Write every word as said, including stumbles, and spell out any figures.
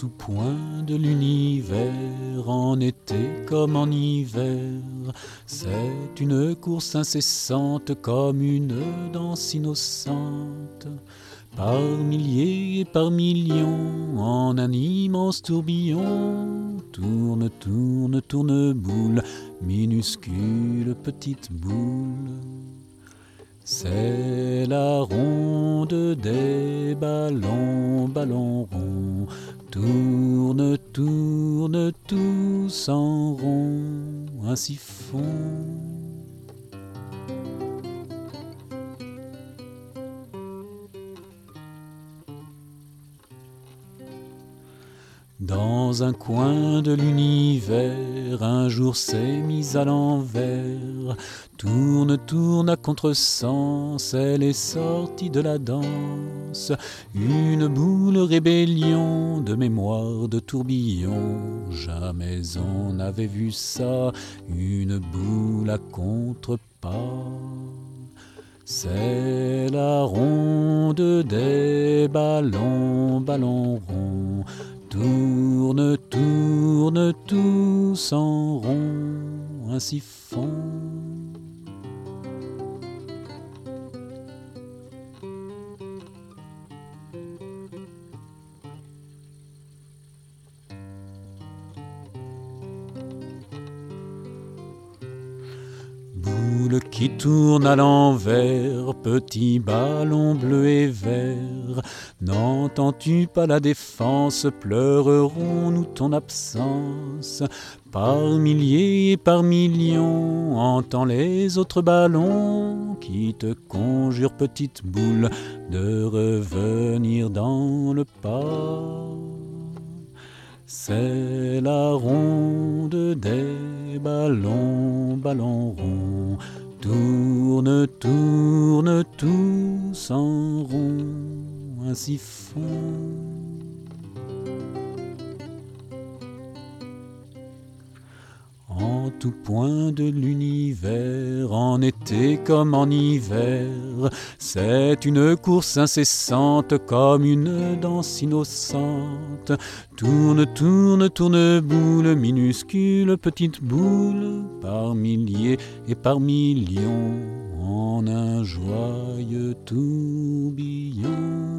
tout point de l'univers, en été comme en hiver, c'est une course incessante comme une danse innocente. Par milliers et par millions, en un immense tourbillon, tourne, tourne, tourne boule, minuscule petite boule. C'est la ronde des ballons, ballons ronds, tourne, tourne tous en rond, un siphon. Dans un coin de l'univers, un jour s'est mis à l'envers. Tourne, tourne à contresens, elle est sortie de la danse. Une boule rébellion de mémoire de tourbillon. Jamais on n'avait vu ça, une boule à contre-pas. C'est la ronde des ballons, ballons ronds. Tourne, tourne tous en rond, un siphon. Boule qui tourne à l'envers, petit ballon bleu et vert, n'entends-tu pas la défense, pleurerons-nous ton absence? Par milliers et par millions, entends les autres ballons qui te conjurent, petite boule, de revenir dans le pas. C'est la ronde des ballons, ballons ronds, tourne, tourne tous en rond, un siphon. En tout point de l'univers, en été comme en hiver, c'est une course incessante comme une danse innocente. Tourne, tourne, tourne boule, minuscule petite boule, par milliers et par millions, en un joyeux tourbillon.